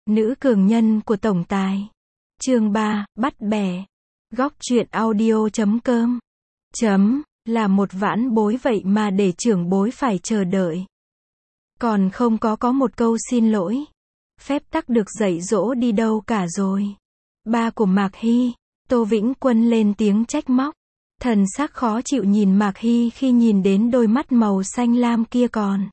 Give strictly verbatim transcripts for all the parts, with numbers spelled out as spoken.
Nữ cường nhân của tổng tài. Chương ba, bắt bẻ. Góc truyện audio chấm com. Chấm, là một vãn bối vậy mà để trưởng bối phải chờ đợi. Còn không có có một câu xin lỗi. Phép tắc được dạy dỗ đi đâu cả rồi. Ba của Mạc Hy, Tô Vĩnh Quân lên tiếng trách móc. Thần sắc khó chịu nhìn Mạc Hy khi nhìn đến đôi mắt màu xanh lam kia còn.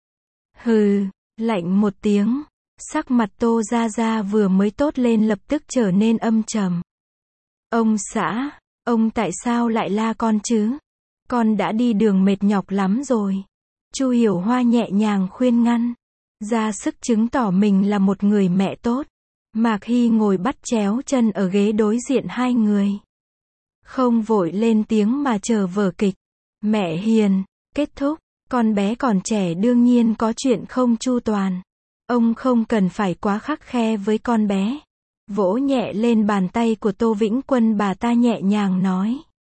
Hừ, lạnh một tiếng. Sắc mặt Tô Gia Gia vừa mới tốt lên lập tức trở nên âm trầm. Ông xã, ông tại sao lại la con chứ? Con đã đi đường mệt nhọc lắm rồi. Chu Hiểu Hoa nhẹ nhàng khuyên ngăn, ra sức chứng tỏ mình là một người mẹ tốt. Mạc Hy ngồi bắt chéo chân ở ghế đối diện hai người. Không vội lên tiếng mà chờ vở kịch. Mẹ hiền, kết thúc, con bé còn trẻ đương nhiên có chuyện không chu toàn. Ông không cần phải quá khắt khe với con bé. Vỗ nhẹ lên bàn tay của Tô Vĩnh Quân, bà ta nhẹ nhàng nói.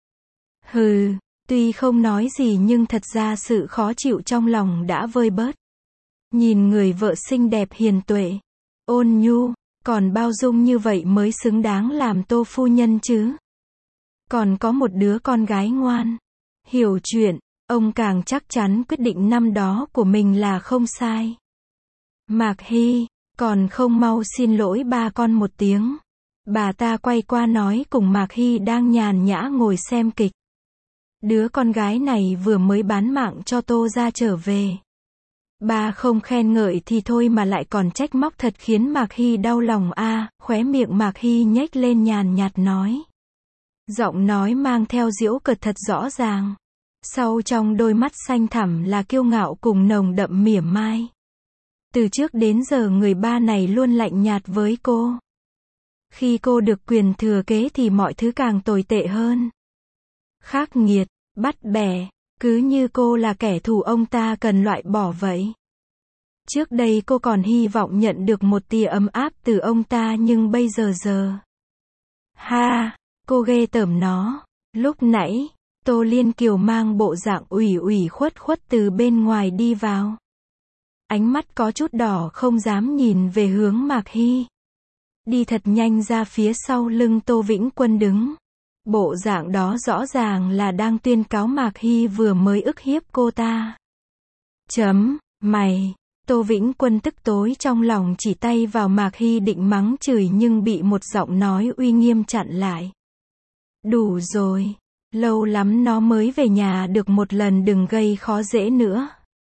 Hừ, tuy không nói gì nhưng thật ra sự khó chịu trong lòng đã vơi bớt. Nhìn người vợ xinh đẹp hiền tuệ, ôn nhu, còn bao dung như vậy mới xứng đáng làm Tô phu nhân chứ. Còn có một đứa con gái ngoan, hiểu chuyện, ông càng chắc chắn quyết định năm đó của mình là không sai. Mạc Hy, còn không mau xin lỗi ba con một tiếng. Bà ta quay qua nói cùng Mạc Hy đang nhàn nhã ngồi xem kịch. Đứa con gái này vừa mới bán mạng cho Tô gia trở về. Ba không khen ngợi thì thôi mà lại còn trách móc thật khiến Mạc Hy đau lòng a. À, khóe miệng Mạc Hy nhếch lên nhàn nhạt nói. Giọng nói mang theo giễu cợt thật rõ ràng. Sau trong đôi mắt xanh thẳm là kiêu ngạo cùng nồng đậm mỉa mai. Từ trước đến giờ người ba này luôn lạnh nhạt với cô. Khi cô được quyền thừa kế thì mọi thứ càng tồi tệ hơn. Khắc nghiệt, bắt bẻ, cứ như cô là kẻ thù ông ta cần loại bỏ vậy. Trước đây cô còn hy vọng nhận được một tia ấm áp từ ông ta nhưng bây giờ giờ. Ha, cô ghê tởm nó. Lúc nãy, Tô Liên Kiều mang bộ dạng ủy ủy khuất khuất từ bên ngoài đi vào. Ánh mắt có chút đỏ không dám nhìn về hướng Mạc Hy. Đi thật nhanh ra phía sau lưng Tô Vĩnh Quân đứng. Bộ dạng đó rõ ràng là đang tuyên cáo Mạc Hy vừa mới ức hiếp cô ta. Chấm, mày. Tô Vĩnh Quân tức tối trong lòng chỉ tay vào Mạc Hy định mắng chửi nhưng bị một giọng nói uy nghiêm chặn lại. Đủ rồi. Lâu lắm nó mới về nhà được một lần, đừng gây khó dễ nữa.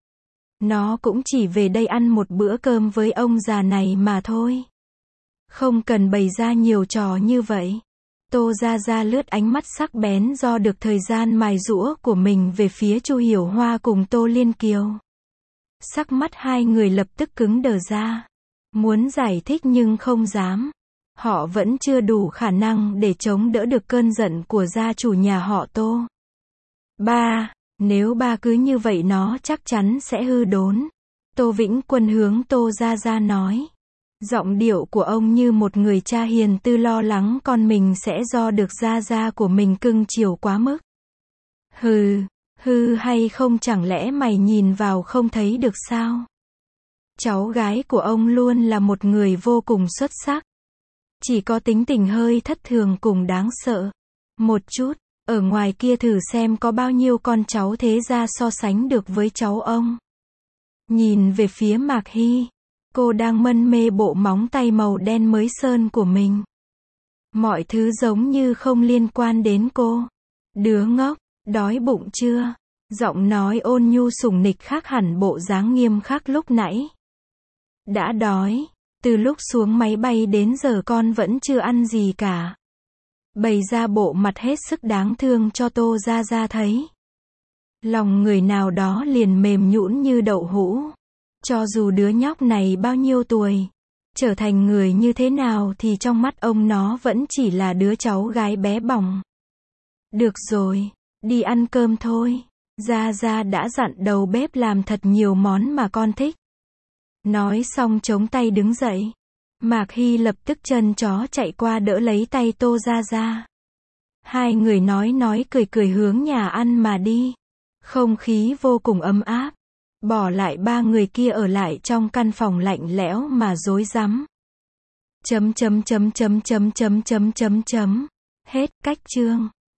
Nó cũng chỉ về đây ăn một bữa cơm với ông già này mà thôi. Không cần bày ra nhiều trò như vậy. Tô Gia Gia lướt ánh mắt sắc bén do được thời gian mài giũa của mình về phía Chu Hiểu Hoa cùng Tô Liên Kiều. Sắc mắt hai người lập tức cứng đờ ra. Muốn giải thích nhưng không dám. Họ vẫn chưa đủ khả năng để chống đỡ được cơn giận của gia chủ nhà họ Tô. Ba, nếu ba cứ như vậy nó chắc chắn sẽ hư đốn. Tô Vĩnh Quân hướng Tô Gia Gia nói. Giọng điệu của ông như một người cha hiền tư lo lắng con mình sẽ do được Gia Gia của mình cưng chiều quá mức. Hừ, hư hay không chẳng lẽ mày nhìn vào không thấy được sao? Cháu gái của ông luôn là một người vô cùng xuất sắc. Chỉ có tính tình hơi thất thường cùng đáng sợ. Một chút, ở ngoài kia thử xem có bao nhiêu con cháu thế gia so sánh được với cháu ông. Nhìn về phía Mạc Hy. Cô đang mân mê bộ móng tay màu đen mới sơn của mình. Mọi thứ giống như không liên quan đến cô. Đứa ngốc, đói bụng chưa? Giọng nói ôn nhu sủng nịch khác hẳn bộ dáng nghiêm khắc lúc nãy. Đã đói, từ lúc xuống máy bay đến giờ con vẫn chưa ăn gì cả. Bày ra bộ mặt hết sức đáng thương cho Tô Gia Gia thấy. Lòng người nào đó liền mềm nhũn như đậu hũ. Cho dù đứa nhóc này bao nhiêu tuổi, trở thành người như thế nào thì trong mắt ông nó vẫn chỉ là đứa cháu gái bé bỏng. Được rồi, đi ăn cơm thôi. Gia Gia đã dặn đầu bếp làm thật nhiều món mà con thích. Nói xong chống tay đứng dậy. Mạc Hy lập tức chân chó chạy qua đỡ lấy tay Tô Gia Gia. Hai người nói nói cười cười hướng nhà ăn mà đi. Không khí vô cùng ấm áp. Bỏ lại ba người kia ở lại trong căn phòng lạnh lẽo mà rối rắm. Chấm chấm chấm chấm chấm chấm chấm chấm chấm. Hết, cách chương.